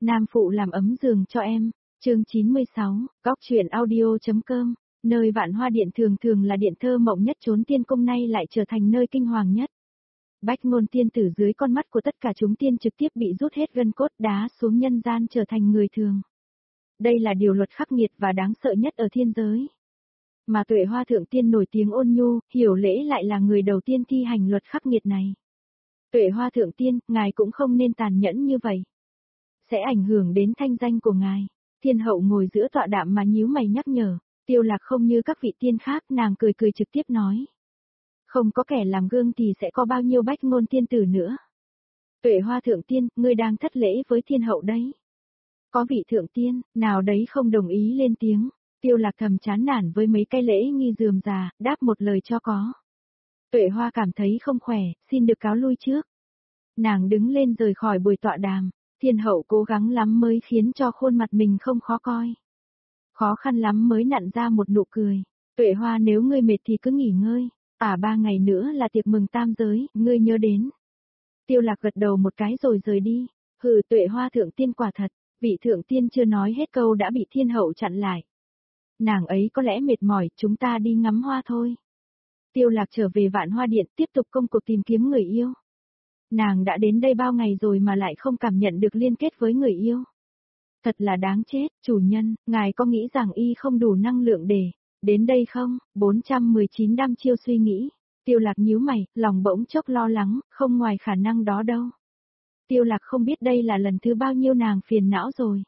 Nam phụ làm ấm giường cho em. Chương 96, Góc truyện audio.com. Nơi Vạn Hoa Điện thường thường là điện thơ mộng nhất chốn tiên cung nay lại trở thành nơi kinh hoàng nhất. Bách Ngôn tiên tử dưới con mắt của tất cả chúng tiên trực tiếp bị rút hết gân cốt đá xuống nhân gian trở thành người thường. Đây là điều luật khắc nghiệt và đáng sợ nhất ở thiên giới. Mà Tuệ Hoa Thượng Tiên nổi tiếng ôn nhu, Hiểu Lễ lại là người đầu tiên thi hành luật khắc nghiệt này. Tuệ Hoa Thượng Tiên, ngài cũng không nên tàn nhẫn như vậy. Sẽ ảnh hưởng đến thanh danh của ngài. Thiên hậu ngồi giữa tọa đạm mà nhíu mày nhắc nhở, Tiêu Lạc không như các vị tiên khác, nàng cười cười trực tiếp nói. Không có kẻ làm gương thì sẽ có bao nhiêu Bách Ngôn tiên tử nữa. Tuệ Hoa Thượng Tiên, ngươi đang thất lễ với thiên hậu đấy. Có vị thượng tiên, nào đấy không đồng ý lên tiếng. Tiêu Lạc thầm chán nản với mấy cái lễ nghi rườm rà, đáp một lời cho có. Tuệ Hoa cảm thấy không khỏe, xin được cáo lui trước. Nàng đứng lên rời khỏi buổi tọa đàm, thiên hậu cố gắng lắm mới khiến cho khuôn mặt mình không khó coi. Khó khăn lắm mới nặn ra một nụ cười. Tuệ Hoa, nếu ngươi mệt thì cứ nghỉ ngơi, 3 ngày nữa là tiệc mừng tam giới, ngươi nhớ đến. Tiêu Lạc gật đầu một cái rồi rời đi. Hừ, Tuệ Hoa Thượng Tiên quả thật, vị thượng tiên chưa nói hết câu đã bị thiên hậu chặn lại. Nàng ấy có lẽ mệt mỏi, chúng ta đi ngắm hoa thôi. Tiêu Lạc trở về Vạn Hoa Điện tiếp tục công cuộc tìm kiếm người yêu. Nàng đã đến đây bao ngày rồi mà lại không cảm nhận được liên kết với người yêu. Thật là đáng chết, chủ nhân, ngài có nghĩ rằng y không đủ năng lượng để đến đây không? 419 đăm chiêu suy nghĩ. Tiêu Lạc nhíu mày, lòng bỗng chốc lo lắng, không ngoài khả năng đó đâu. Tiêu Lạc không biết đây là lần thứ bao nhiêu nàng phiền não rồi.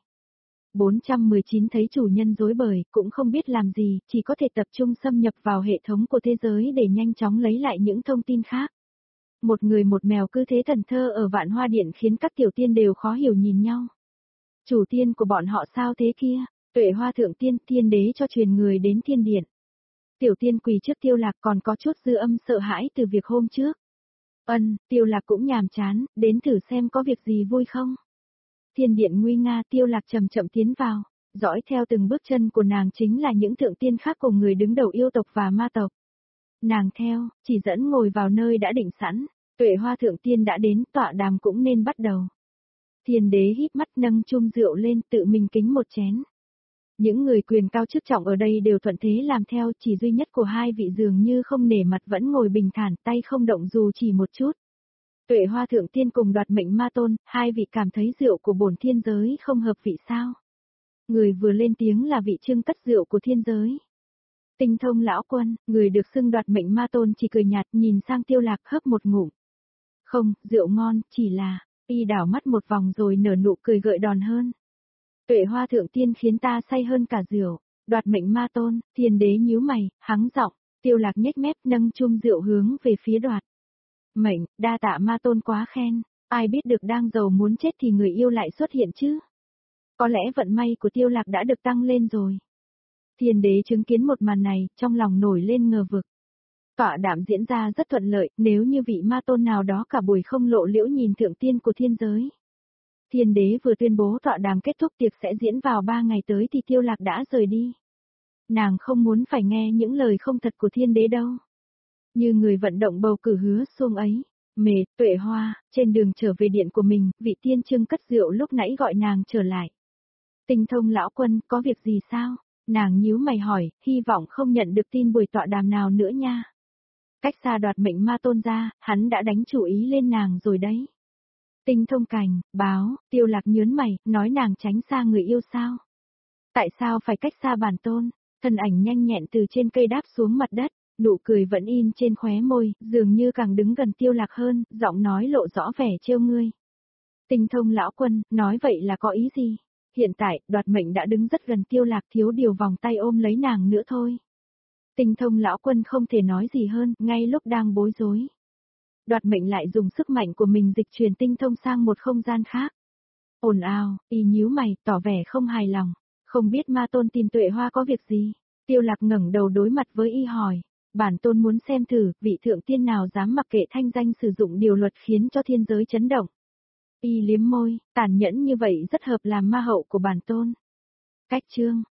419 thấy chủ nhân rối bời, cũng không biết làm gì, chỉ có thể tập trung xâm nhập vào hệ thống của thế giới để nhanh chóng lấy lại những thông tin khác. Một người một mèo cứ thế thần thơ ở Vạn Hoa Điện khiến các tiểu tiên đều khó hiểu nhìn nhau. Chủ tiên của bọn họ sao thế kia? Tuệ Hoa Thượng Tiên, thiên đế cho truyền người đến thiên điện. Tiểu tiên quỳ trước Tiêu Lạc còn có chút dư âm sợ hãi từ việc hôm trước. Tiêu Lạc cũng nhàm chán, đến thử xem có việc gì vui không. Thiên điện nguy nga, Tiêu Lạc chậm chậm tiến vào, dõi theo từng bước chân của nàng chính là những thượng tiên khác cùng người đứng đầu yêu tộc và ma tộc. Nàng theo, chỉ dẫn ngồi vào nơi đã định sẵn, Tuệ Hoa Thượng Tiên đã đến, tọa đàm cũng nên bắt đầu. Thiên đế híp mắt nâng chung rượu lên tự mình kính một chén. Những người quyền cao chức trọng ở đây đều thuận thế làm theo, chỉ duy nhất của hai vị dường như không nể mặt vẫn ngồi bình thản, tay không động dù chỉ một chút. Tuệ Hoa Thượng Tiên cùng Đoạt Mệnh Ma Tôn, hai vị cảm thấy rượu của bổn thiên giới không hợp vị sao? Người vừa lên tiếng là vị trưng cất rượu của thiên giới. Tinh Thông lão quân, người được xưng Đoạt Mệnh Ma Tôn chỉ cười nhạt nhìn sang Tiêu Lạc hớp một ngụm. Không, rượu ngon, chỉ là, y đảo mắt một vòng rồi nở nụ cười gợi đòn hơn. Tuệ Hoa Thượng Tiên khiến ta say hơn cả rượu. Đoạt Mệnh Ma Tôn, thiên đế nhíu mày, hắng giọng. Tiêu Lạc nhếch mép nâng chung rượu hướng về phía Đoạt Mệnh, đa tạ Ma Tôn quá khen, ai biết được đang giàu muốn chết thì người yêu lại xuất hiện chứ. Có lẽ vận may của Tiêu Lạc đã được tăng lên rồi. Thiên đế chứng kiến một màn này, trong lòng nổi lên ngờ vực. Tọa đàm diễn ra rất thuận lợi, nếu như vị Ma Tôn nào đó cả buổi không lộ liễu nhìn thượng tiên của thiên giới. Thiên đế vừa tuyên bố tọa đàm kết thúc tiệc sẽ diễn vào 3 ngày tới thì Tiêu Lạc đã rời đi. Nàng không muốn phải nghe những lời không thật của thiên đế đâu. Như người vận động bầu cử hứa xuông ấy, mệt, Tuệ Hoa, trên đường trở về điện của mình, vị tiên trưng cất rượu lúc nãy gọi nàng trở lại. Tinh Thông lão quân, có việc gì sao? Nàng nhíu mày hỏi, hy vọng không nhận được tin buổi tọa đàm nào nữa nha. Cách xa Đoạt Mệnh Ma Tôn ra, hắn đã đánh chủ ý lên nàng rồi đấy. Tinh Thông cành, báo, Tiêu Lạc nhớn mày, nói nàng tránh xa người yêu sao? Tại sao phải cách xa bản tôn? Thân ảnh nhanh nhẹn từ trên cây đáp xuống mặt đất, nụ cười vẫn in trên khóe môi, dường như càng đứng gần Tiêu Lạc hơn, giọng nói lộ rõ vẻ trêu ngươi. Tinh Thông lão quân, nói vậy là có ý gì? Hiện tại, Đoạt Mệnh đã đứng rất gần Tiêu Lạc, thiếu điều vòng tay ôm lấy nàng nữa thôi. Tinh Thông lão quân không thể nói gì hơn, ngay lúc đang bối rối. Đoạt Mệnh lại dùng sức mạnh của mình dịch chuyển Tinh Thông sang một không gian khác. Ồn ào, y nhíu mày, tỏ vẻ không hài lòng. Không biết Ma Tôn tìm Tuệ Hoa có việc gì? Tiêu Lạc ngẩng đầu đối mặt với y hỏi. Bản tôn muốn xem thử, vị thượng tiên nào dám mặc kệ thanh danh sử dụng điều luật khiến cho thiên giới chấn động. Y liếm môi, tàn nhẫn như vậy rất hợp làm ma hậu của bản tôn. Cách chương,